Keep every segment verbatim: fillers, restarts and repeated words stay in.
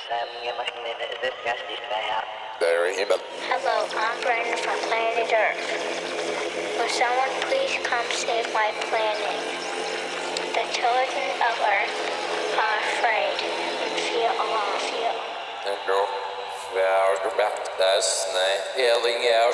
Hello, I'm Brandon from planet Earth. Will someone please come save my planet? The children of Earth are afraid and feel alone. Feel Då världmäktas när Elingers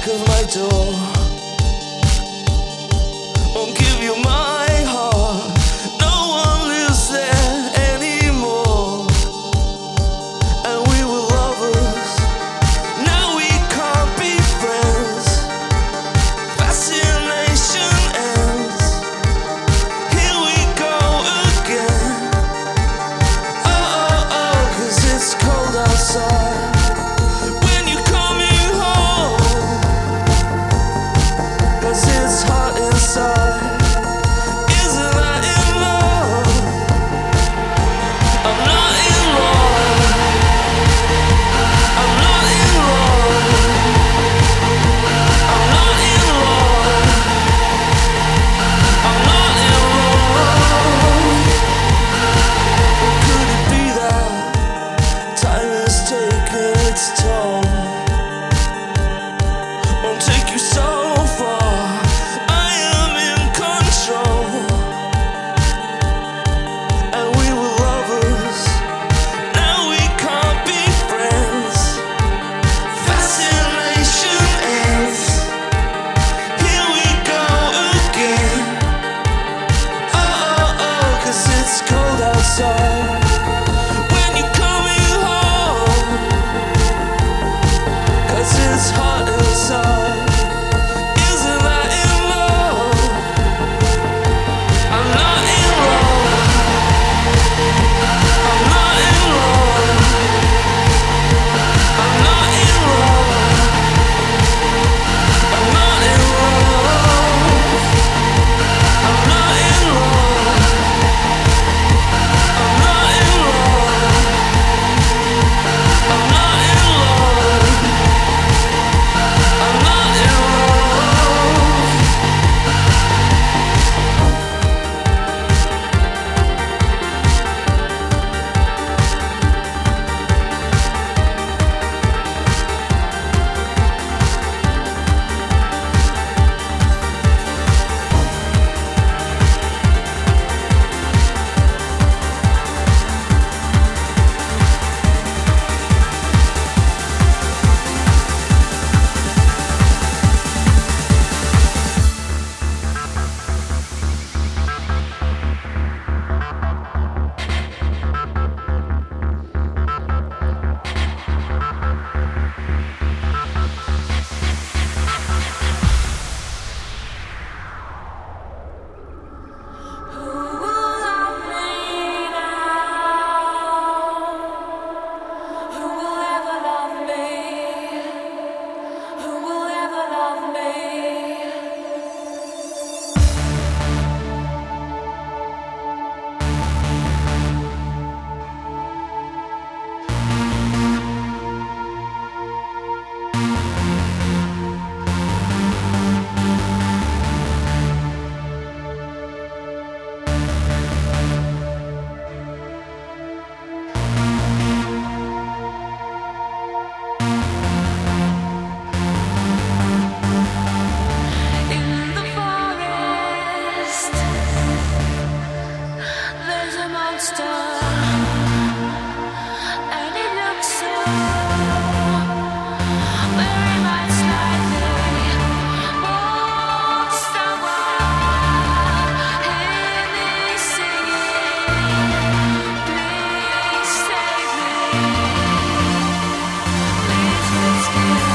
of my door. Won't give you my heart. No one lives there anymore. And we were lovers. Now we can't be friends. Fascination ends. Here we go again. Oh, oh, oh, 'cause it's cold outside. When you're coming home, 'cause it's hot inside. Isn't that in love? I'm not in love. I'm not in love. I'm not in love. I'm not in love. Could it be that time has taken its toll? Won't take you so far. I am in control. And we were lovers. Now we can't be friends. Fascination ends. Here we go again. Oh, oh, oh, 'cause it's cold outside. When you're coming home, 'cause it's hot inside. Isn't that in love? I'm not in love. I'm not in love. I'm not in love. I'm not in love. I'm not in love. I'm not in love. I'm not in love. I'm not in love. Who will love me now? Who will ever love me? Who will ever love me? In the forest, there's a monster, and it looks so very much like me. Won't someone hear me singing? Please save me. Please rescue me.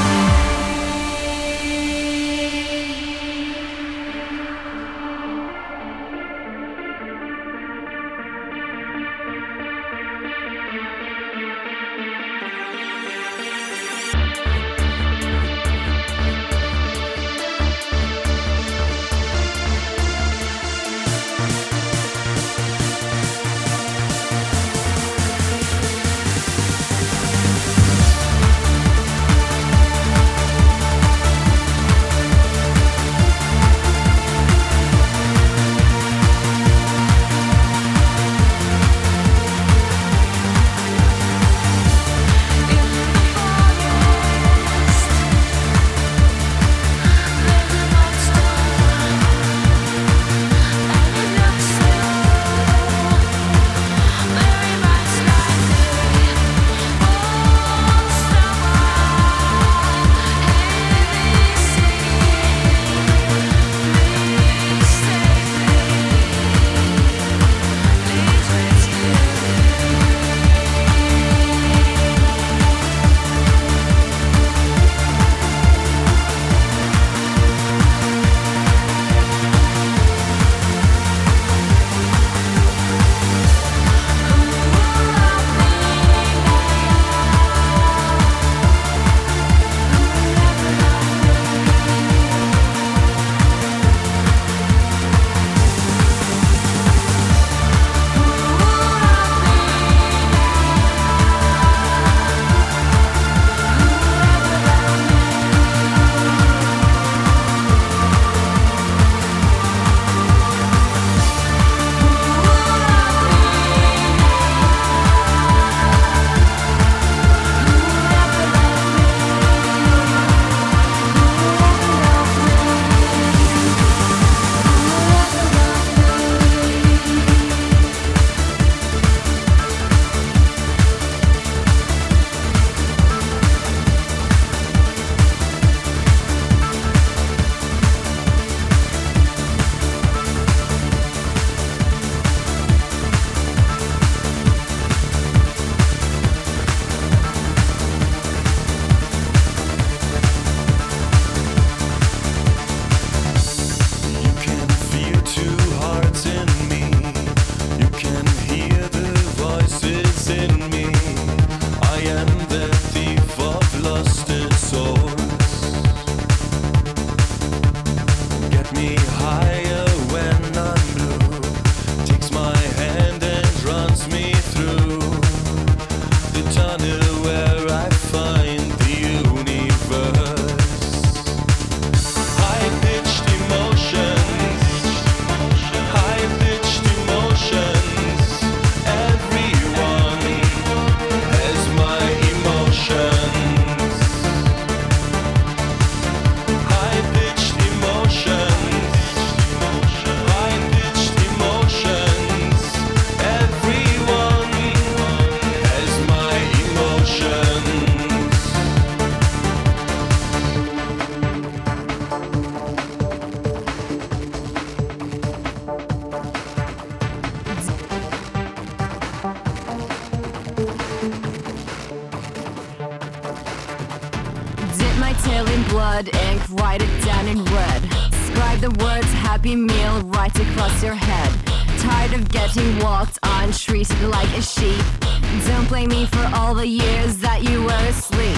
fill in blood ink, write it down in red. Scribe the words happy meal right across your head. Tired of getting walked on, treated like a sheep. Don't blame me for all the years that you were asleep.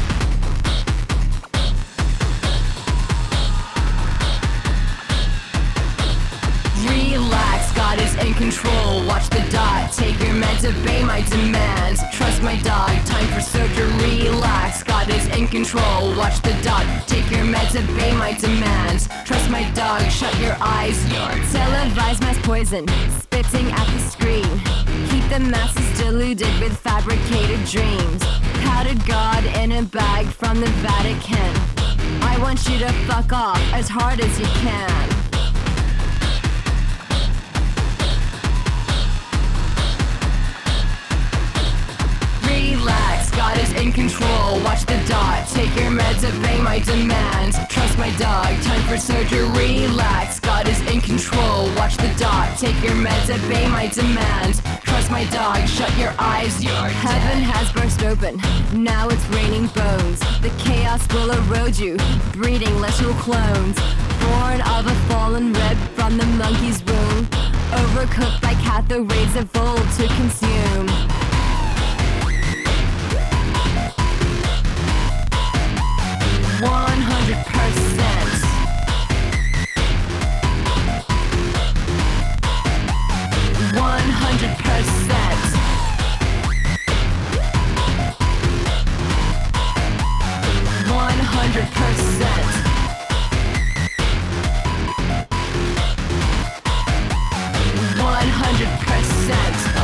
Relax, God is in control. Watch the dot, take your meds, obey my demands. Trust my dog, time for surgery. Relax, God is in control. Watch the dot, take your meds, obey my demands. Trust my dog, shut your eyes. Televised mass poison, spitting at the screen. Keep the masses deluded with fabricated dreams. Powdered God in a bag from the Vatican. I want you to fuck off as hard as you can. Relax, God is in control. Watch the dot, take your meds, obey my demands. Trust my dog, time for surgery. Relax, God is in control. Watch the dot, take your meds, obey my demands. Trust my dog, shut your eyes. You're Heaven dead. Has burst open, now it's raining bones. The chaos will erode you, breeding literal clones. Born of a fallen rib from the monkey's womb. Overcooked by cathode rays of old to consume. One hundred percent. One hundred percent. One hundred percent. One hundred percent.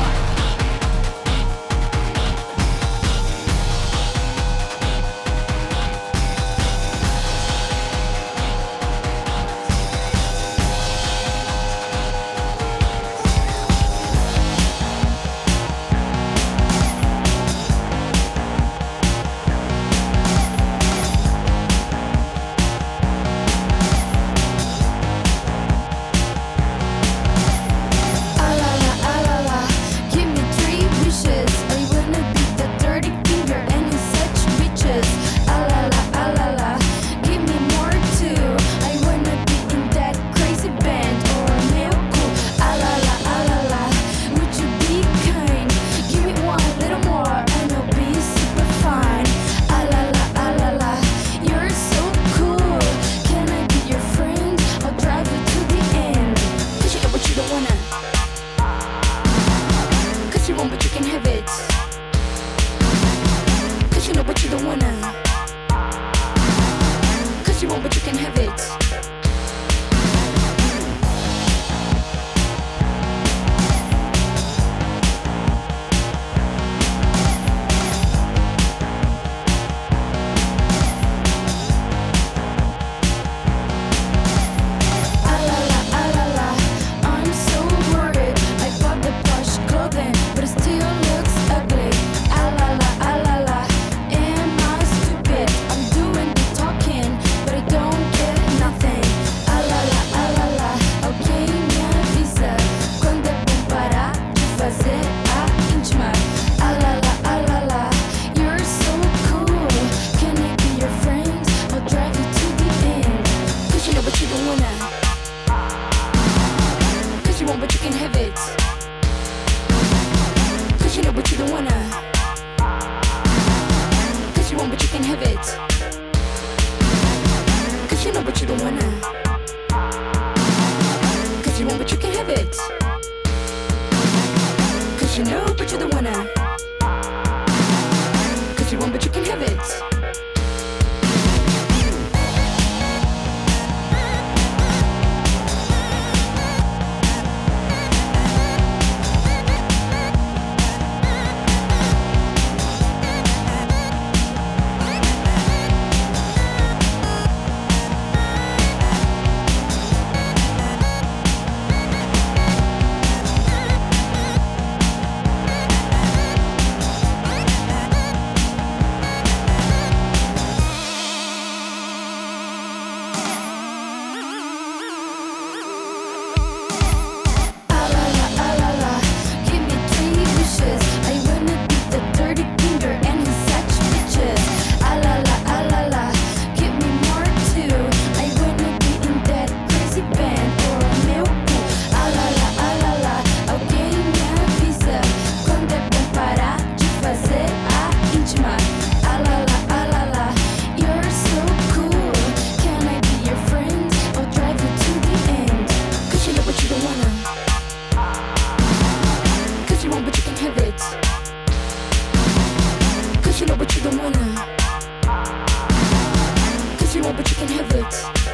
can have it.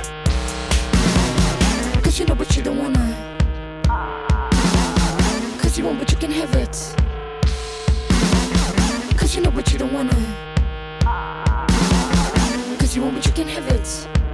Cause you know but you don't wanna. Cause you want but you can have it. Cause you know but you don't wanna. Cause you want but you can have it.